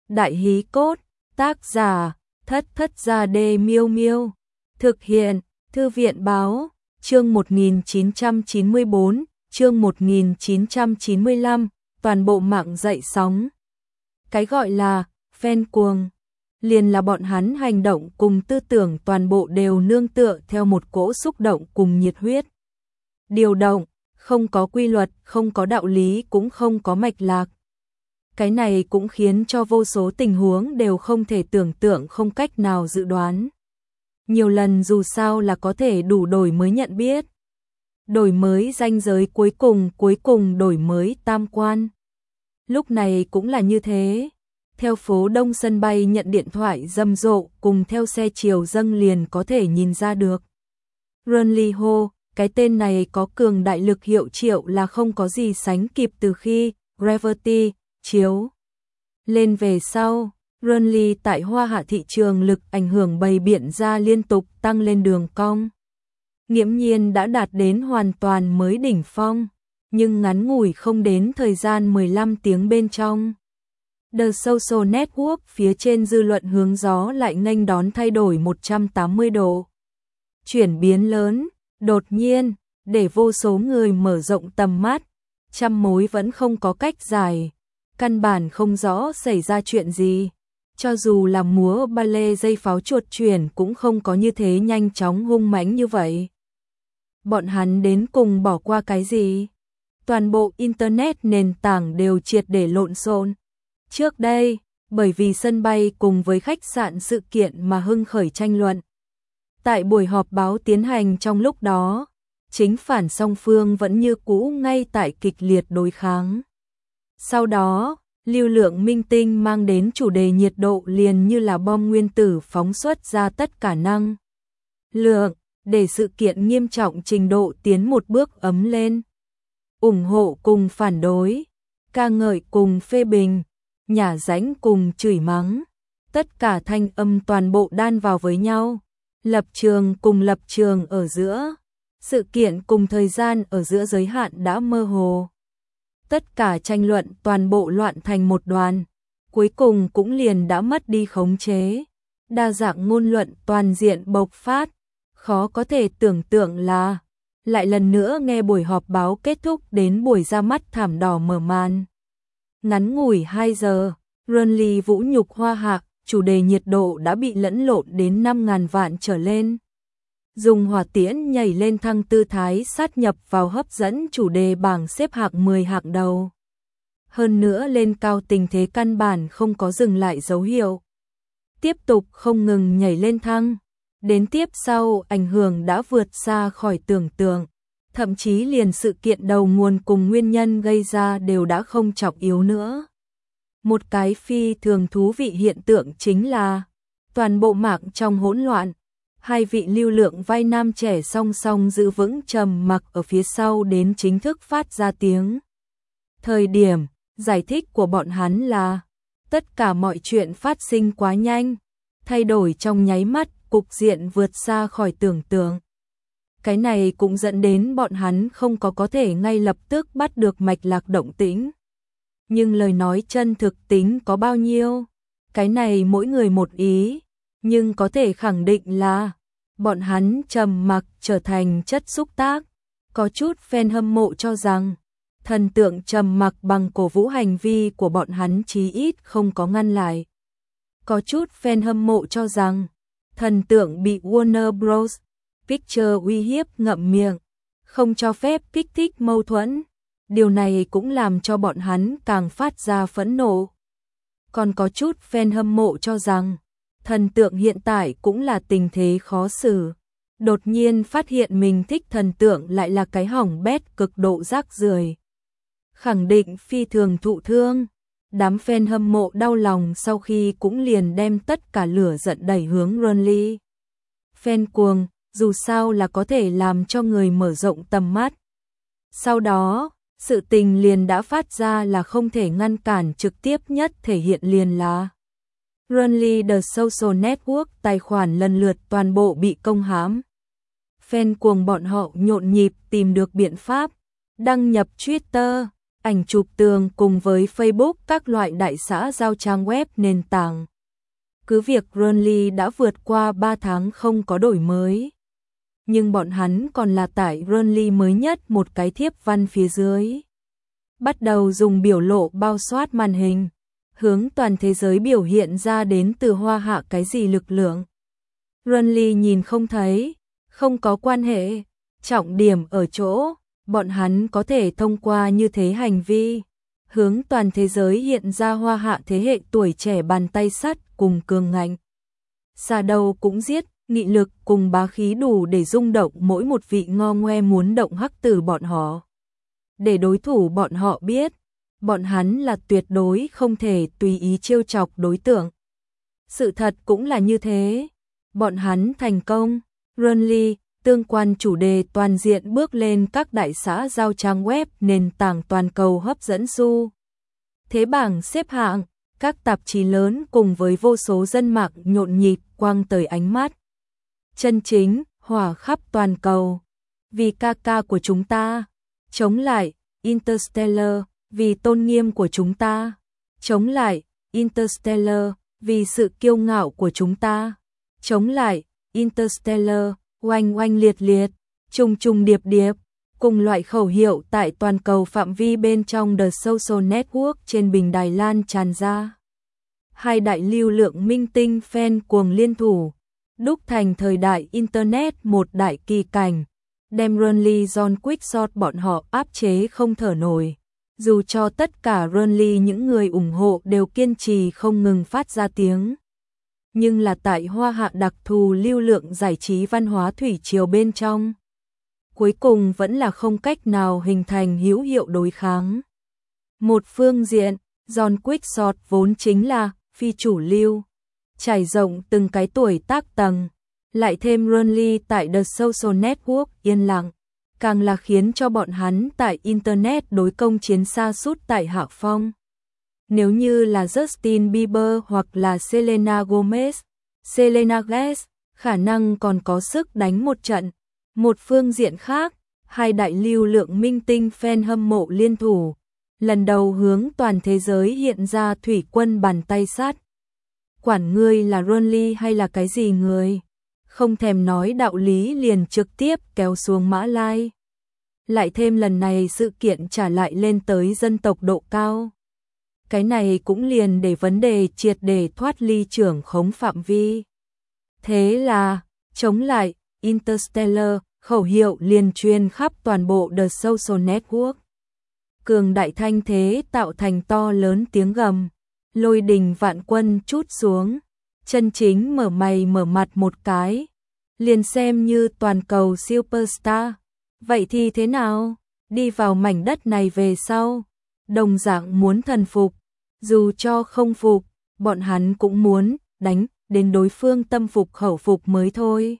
Đại hí cốt, tác giả, Thất Thất Gia Đê Miêu Miêu. Thực hiện, Thư viện Báo, chương 1994, chương 1995, toàn bộ mạng dậy sóng. Cái gọi là fan cuồng, liền là bọn hắn hành động cùng tư tưởng toàn bộ đều nương tựa theo một cỗ xúc động cùng nhiệt huyết. Điều động, không có quy luật, không có đạo lý, cũng không có mạch lạc. Cái này cũng khiến cho vô số tình huống đều không thể tưởng tượng, không cách nào dự đoán. Nhiều lần dù sao là có thể đủ đổi mới nhận biết, đổi mới ranh giới cuối cùng đổi mới tam quan. Lúc này cũng là như thế. Theo phố Đông sân bay nhận điện thoại rầm rộ, cùng theo xe chiều dâng liền có thể nhìn ra được. Runli Ho, cái tên này có cường đại lực hiệu triệu là không có gì sánh kịp từ khi Gravity chiếu lên về sau. Runli tại Hoa Hạ thị trường lực ảnh hưởng bày biện ra liên tục tăng lên đường cong. Nghiễm nhiên đã đạt đến hoàn toàn mới đỉnh phong, nhưng ngắn ngủi không đến thời gian 15 tiếng bên trong. The Social Network phía trên dư luận hướng gió lại nghênh đón thay đổi 180 độ. Chuyển biến lớn, đột nhiên, để vô số người mở rộng tầm mắt, trăm mối vẫn không có cách giải, căn bản không rõ xảy ra chuyện gì. Cho dù là múa ballet dây pháo chuột chuyển cũng không có như thế nhanh chóng hung mãnh như vậy. Bọn hắn đến cùng bỏ qua cái gì? Toàn bộ Internet nền tảng đều triệt để lộn xộn. Trước đây, bởi vì sân bay cùng với khách sạn sự kiện mà hưng khởi tranh luận. Tại buổi họp báo tiến hành trong lúc đó, chính phản song phương vẫn như cũ ngay tại kịch liệt đối kháng. Sau đó, lưu lượng minh tinh mang đến chủ đề nhiệt độ liền như là bom nguyên tử phóng xuất ra tất cả năng lượng, để sự kiện nghiêm trọng trình độ tiến một bước ấm lên. Ủng hộ cùng phản đối, ca ngợi cùng phê bình, nhả ránh cùng chửi mắng, tất cả thanh âm toàn bộ đan vào với nhau. Lập trường cùng lập trường ở giữa, sự kiện cùng thời gian ở giữa giới hạn đã mơ hồ. Tất cả tranh luận toàn bộ loạn thành một đoàn, cuối cùng cũng liền đã mất đi khống chế. Đa dạng ngôn luận toàn diện bộc phát, khó có thể tưởng tượng là lại lần nữa nghe buổi họp báo kết thúc đến buổi ra mắt thảm đỏ mở màn. Ngắn ngủi 2 giờ, Runli vũ nhục Hoa Hạ, chủ đề nhiệt độ đã bị lẫn lộn đến 5.000 vạn trở lên. Dùng hỏa tiễn nhảy lên thăng tư thái sát nhập vào hấp dẫn chủ đề bảng xếp hạng 10 hạng đầu. Hơn nữa lên cao tình thế căn bản không có dừng lại dấu hiệu. Tiếp tục không ngừng nhảy lên thăng. Đến tiếp sau ảnh hưởng đã vượt xa khỏi tưởng tượng. Thậm chí liền sự kiện đầu nguồn cùng nguyên nhân gây ra đều đã không trọng yếu nữa. Một cái phi thường thú vị hiện tượng chính là toàn bộ mạng trong hỗn loạn, hai vị lưu lượng vai nam trẻ song song giữ vững trầm mặc ở phía sau đến chính thức phát ra tiếng. Thời điểm giải thích của bọn hắn là tất cả mọi chuyện phát sinh quá nhanh, thay đổi trong nháy mắt, cục diện vượt xa khỏi tưởng tượng. Cái này cũng dẫn đến bọn hắn không có thể ngay lập tức bắt được mạch lạc động tĩnh. Nhưng lời nói chân thực tính có bao nhiêu? Cái này mỗi người một ý, nhưng có thể khẳng định là bọn hắn trầm mặc trở thành chất xúc tác. Có chút fan hâm mộ cho rằng thần tượng trầm mặc bằng cổ vũ hành vi của bọn hắn chí ít không có ngăn lại. Có chút fan hâm mộ cho rằng thần tượng bị Warner Bros. Picture uy hiếp ngậm miệng, không cho phép kích thích mâu thuẫn. Điều này cũng làm cho bọn hắn càng phát ra phẫn nộ. Còn có chút fan hâm mộ cho rằng thần tượng hiện tại cũng là tình thế khó xử. Đột nhiên phát hiện mình thích thần tượng lại là cái hỏng bét cực độ rác rưởi. Khẳng định phi thường thụ thương. Đám fan hâm mộ đau lòng sau khi cũng liền đem tất cả lửa giận đẩy hướng Runli. Fan cuồng, dù sao là có thể làm cho người mở rộng tầm mắt. Sau đó, sự tình liền đã phát ra là không thể ngăn cản, trực tiếp nhất thể hiện liền là Runli The Social Network tài khoản lần lượt toàn bộ bị công hãm. Fan cuồng bọn họ nhộn nhịp tìm được biện pháp, đăng nhập Twitter, ảnh chụp tường cùng với Facebook các loại đại xã giao trang web nền tảng. Cứ việc Runly đã vượt qua 3 tháng không có đổi mới, nhưng bọn hắn còn là tải Runly mới nhất một cái thiếp văn phía dưới. Bắt đầu dùng biểu lộ bao soát màn hình, hướng toàn thế giới biểu hiện ra đến từ Hoa Hạ cái gì lực lượng. Runly nhìn không thấy, không có quan hệ, trọng điểm ở chỗ, bọn hắn có thể thông qua như thế hành vi, hướng toàn thế giới hiện ra Hoa Hạ thế hệ tuổi trẻ bàn tay sắt cùng cường ngạnh. Xa đầu cũng giết, nghị lực cùng bá khí đủ để rung động mỗi một vị ngo ngoe muốn động hắc tử bọn họ. Để đối thủ bọn họ biết, bọn hắn là tuyệt đối không thể tùy ý trêu chọc đối tượng. Sự thật cũng là như thế. Bọn hắn thành công. Runly, tương quan chủ đề toàn diện bước lên các đại xã giao trang web nền tảng toàn cầu hấp dẫn xu thế bảng xếp hạng, các tạp chí lớn cùng với vô số dân mạng nhộn nhịp quăng tới ánh mắt. Chân chính, hỏa khắp toàn cầu. Vì ca ca của chúng ta. Chống lại, Interstellar, vì tôn nghiêm của chúng ta. Chống lại, Interstellar, vì sự kiêu ngạo của chúng ta. Chống lại, Interstellar, oanh oanh liệt liệt, trùng trùng điệp điệp, cùng loại khẩu hiệu tại toàn cầu phạm vi bên trong The Social Network trên bình Đài Lan tràn ra. Hai đại lưu lượng minh tinh fan cuồng liên thủ, đúc thành thời đại Internet một đại kỳ cảnh, đem Runly John Quickshot bọn họ áp chế không thở nổi. Dù cho tất cả Runly những người ủng hộ đều kiên trì không ngừng phát ra tiếng. Nhưng là tại Hoa Hạ đặc thù lưu lượng giải trí văn hóa thủy triều bên trong. Cuối cùng vẫn là không cách nào hình thành hữu hiệu đối kháng. Một phương diện, John Quickshot vốn chính là phi chủ lưu, trải rộng từng cái tuổi tác tầng, lại thêm Runly tại The Social Network yên lặng, càng là khiến cho bọn hắn tại Internet đối công chiến sa sút tại hạ phong. Nếu như là Justin Bieber hoặc là Selena Gomez, khả năng còn có sức đánh một trận. Một phương diện khác, hai đại lưu lượng minh tinh fan hâm mộ liên thủ, lần đầu hướng toàn thế giới hiện ra thủy quân bàn tay sắt. Quản ngươi là Runly hay là cái gì người, không thèm nói đạo lý liền trực tiếp kéo xuống Mã Lai. Lại thêm lần này sự kiện trả lại lên tới dân tộc độ cao. Cái này cũng liền để vấn đề triệt để thoát ly trưởng khống phạm vi. Thế là, chống lại, Interstellar, khẩu hiệu liền truyền khắp toàn bộ The Social Network. Cường đại thanh thế tạo thành to lớn tiếng gầm, lôi đình vạn quân trút xuống, chân chính mở mày mở mặt một cái, liền xem như toàn cầu superstar. Vậy thì thế nào? Đi vào mảnh đất này về sau, đồng dạng muốn thần phục, dù cho không phục, bọn hắn cũng muốn đánh đến đối phương tâm phục khẩu phục mới thôi.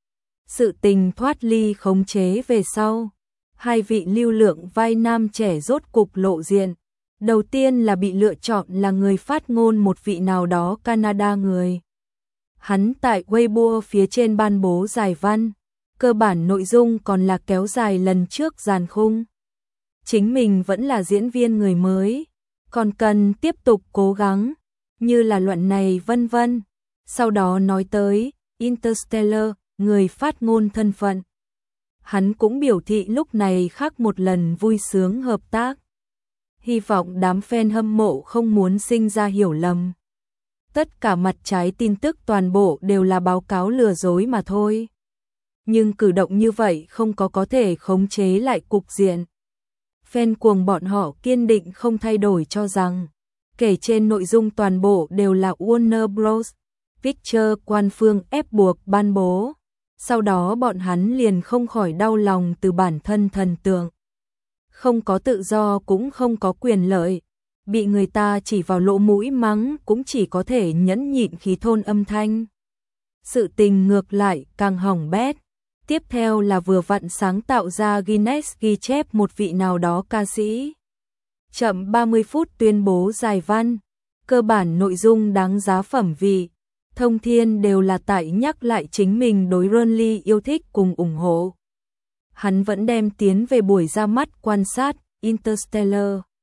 Sự tình thoát ly khống chế về sau, hai vị lưu lượng vai nam trẻ rốt cục lộ diện. Đầu tiên là bị lựa chọn là người phát ngôn một vị nào đó Canada người. Hắn tại Weibo phía trên ban bố giải văn, cơ bản nội dung còn là kéo dài lần trước dàn khung. Chính mình vẫn là diễn viên người mới, còn cần tiếp tục cố gắng, như là luận này vân vân. Sau đó nói tới Interstellar, người phát ngôn thân phận. Hắn cũng biểu thị lúc này khác một lần vui sướng hợp tác. Hy vọng đám fan hâm mộ không muốn sinh ra hiểu lầm. Tất cả mặt trái tin tức toàn bộ đều là báo cáo lừa dối mà thôi. Nhưng cử động như vậy không có thể khống chế lại cục diện. Fan cuồng bọn họ kiên định không thay đổi cho rằng, kể trên nội dung toàn bộ đều là Warner Bros. Pictures quan phương ép buộc ban bố. Sau đó bọn hắn liền không khỏi đau lòng từ bản thân thần tượng. Không có tự do cũng không có quyền lợi, bị người ta chỉ vào lỗ mũi mắng cũng chỉ có thể nhẫn nhịn khí thôn âm thanh. Sự tình ngược lại càng hỏng bét. Tiếp theo là vừa vặn sáng tạo ra Guinness ghi chép một vị nào đó ca sĩ. Chậm 30 phút tuyên bố giải văn, cơ bản nội dung đáng giá phẩm vị, thông thiên đều là tại nhắc lại chính mình đối Runly yêu thích cùng ủng hộ. Hắn vẫn đem tiến về buổi ra mắt quan sát Interstellar.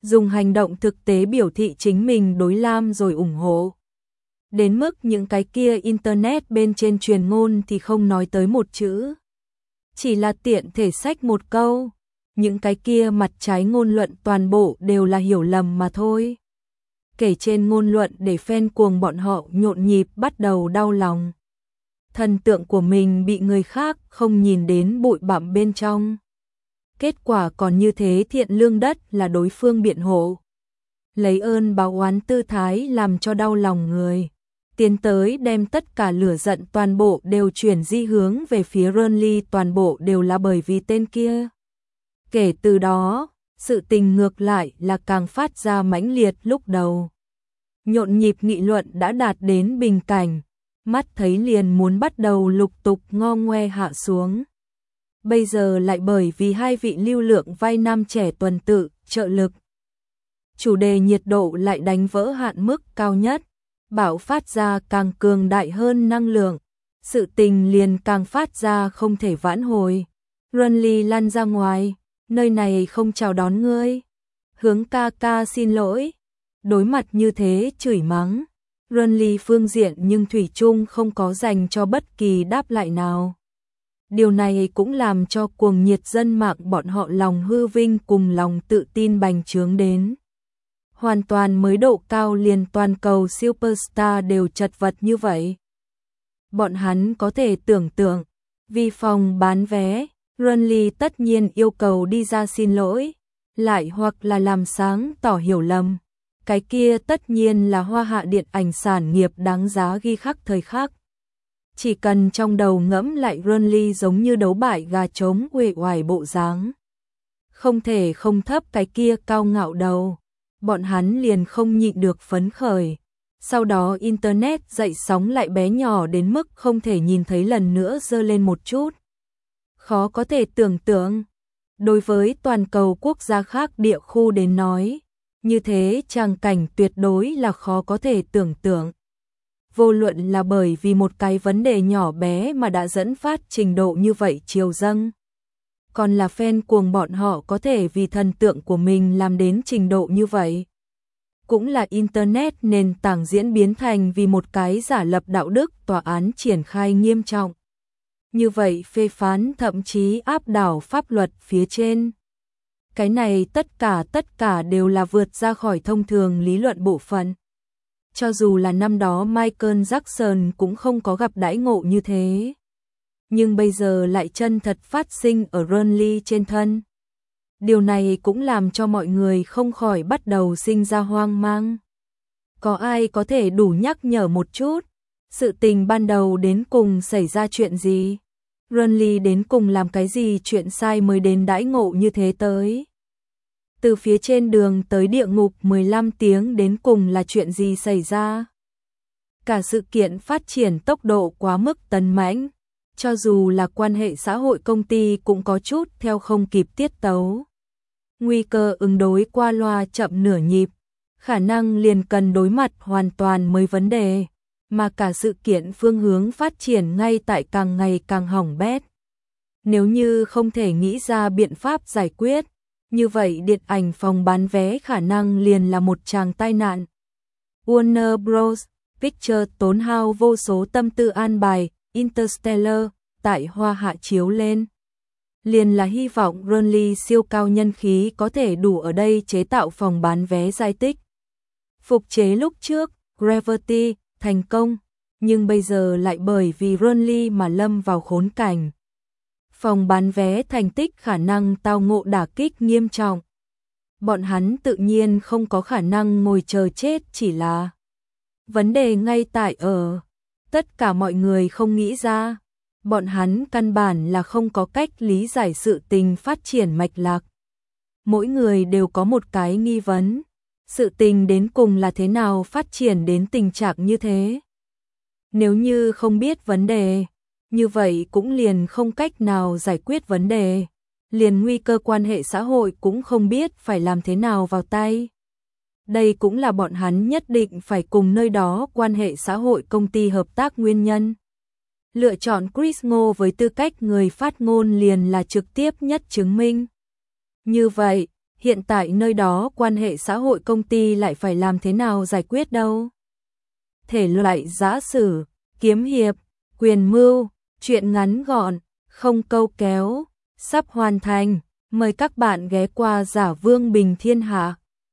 dùng hành động thực tế biểu thị chính mình đối Lam rồi ủng hộ. Đến mức những cái kia internet bên trên truyền ngôn thì không nói tới một chữ. Chỉ là tiện thể xách một câu, những cái kia mặt trái ngôn luận toàn bộ đều là hiểu lầm mà thôi. Kể trên ngôn luận để fan cuồng bọn họ nhộn nhịp bắt đầu đau lòng. Thần tượng của mình bị người khác không nhìn đến bụi bặm bên trong. Kết quả còn như thế thiện lương đất là đối phương biện hộ. Lấy ơn báo oán tư thái làm cho đau lòng người. Tiến tới đem tất cả lửa giận toàn bộ đều chuyển di hướng về phía Renly, toàn bộ đều là bởi vì tên kia. Kể từ đó, sự tình ngược lại là càng phát ra mãnh liệt lúc đầu. Nhộn nhịp nghị luận đã đạt đến bình cảnh, mắt thấy liền muốn bắt đầu lục tục ngo ngoe hạ xuống. Bây giờ lại bởi vì hai vị lưu lượng vai nam trẻ tuần tự, trợ lực. Chủ đề nhiệt độ lại đánh vỡ hạn mức cao nhất, bạo phát ra càng cường đại hơn năng lượng, sự tình liền càng phát ra không thể vãn hồi. Renly lăn ra ngoài, nơi này không chào đón ngươi. Hướng ca ca xin lỗi. Đối mặt như thế chửi mắng, Renly phương diện nhưng thủy chung không có dành cho bất kỳ đáp lại nào. Điều này cũng làm cho cuồng nhiệt dân mạng bọn họ lòng hư vinh cùng lòng tự tin bành trướng đến. Hoàn toàn mới độ cao, liền toàn cầu superstar đều chật vật như vậy. Bọn hắn có thể tưởng tượng, vì phòng bán vé, Renly tất nhiên yêu cầu đi ra xin lỗi, lại hoặc là làm sáng tỏ hiểu lầm. Cái kia tất nhiên là hoa hạ điện ảnh sản nghiệp đáng giá ghi khắc thời khắc. Chỉ cần trong đầu ngẫm lại Renly giống như đấu bại gà trống uể oải bộ dáng, không thể không thấp cái kia cao ngạo đầu, bọn hắn liền không nhịn được phấn khởi. Sau đó internet dậy sóng lại bé nhỏ đến mức không thể nhìn thấy lần nữa dơ lên một chút. Khó có thể tưởng tượng, đối với toàn cầu quốc gia khác địa khu đến nói, như thế tràng cảnh tuyệt đối là khó có thể tưởng tượng. Vô luận là bởi vì một cái vấn đề nhỏ bé mà đã dẫn phát trình độ như vậy chiều dâng, còn là fan cuồng bọn họ có thể vì thần tượng của mình làm đến trình độ như vậy. Cũng là internet nền tảng diễn biến thành vì một cái giả lập đạo đức tòa án triển khai nghiêm trọng. Như vậy phê phán thậm chí áp đảo pháp luật phía trên. Cái này tất cả đều là vượt ra khỏi thông thường lý luận bộ phận. Cho dù là năm đó Michael Jackson cũng không có gặp đãi ngộ như thế. Nhưng bây giờ lại chân thật phát sinh ở Renly trên thân. Điều này cũng làm cho mọi người không khỏi bắt đầu sinh ra hoang mang. Có ai có thể đủ nhắc nhở một chút, sự tình ban đầu đến cùng xảy ra chuyện gì? Renly đến cùng làm cái gì chuyện sai mới đến đãi ngộ như thế tới? Từ phía trên đường tới địa ngục 15 tiếng đến cùng là chuyện gì xảy ra? Cả sự kiện phát triển tốc độ quá mức tấn mãnh, cho dù là quan hệ xã hội công ty cũng có chút theo không kịp tiết tấu. Nguy cơ ứng đối qua loa chậm nửa nhịp, khả năng liền cần đối mặt hoàn toàn mới vấn đề, mà cả sự kiện phương hướng phát triển ngay tại càng ngày càng hỏng bét. Nếu như không thể nghĩ ra biện pháp giải quyết, như vậy điện ảnh phòng bán vé khả năng liền là một tràng tai nạn. Warner Bros. Pictures tốn hao vô số tâm tư an bài Interstellar tại Hoa Hạ chiếu lên. Liền là hy vọng Renly siêu cao nhân khí có thể đủ ở đây chế tạo phòng bán vé giai tích. Phục chế lúc trước, Gravity, thành công, nhưng bây giờ lại bởi vì Renly mà lâm vào khốn cảnh. Phòng bán vé thành tích khả năng tao ngộ đả kích nghiêm trọng. Bọn hắn tự nhiên không có khả năng ngồi chờ chết, chỉ là vấn đề ngay tại ở tất cả mọi người không nghĩ ra. Bọn hắn căn bản là không có cách lý giải sự tình phát triển mạch lạc. Mỗi người đều có một cái nghi vấn, sự tình đến cùng là thế nào phát triển đến tình trạng như thế. Nếu như không biết vấn đề, như vậy cũng liền không cách nào giải quyết vấn đề, liền nguy cơ quan hệ xã hội cũng không biết phải làm thế nào vào tay. Đây cũng là bọn hắn nhất định phải cùng nơi đó quan hệ xã hội công ty hợp tác nguyên nhân. Lựa chọn Chris Ngô với tư cách người phát ngôn liền là trực tiếp nhất chứng minh. Như vậy, hiện tại nơi đó quan hệ xã hội công ty lại phải làm thế nào giải quyết đâu. Thể loại giã sử, kiếm hiệp, quyền mưu, truyện ngắn gọn, không câu kéo, sắp hoàn thành. Mời các bạn ghé qua Giả Vương Bình Thiên Hạ.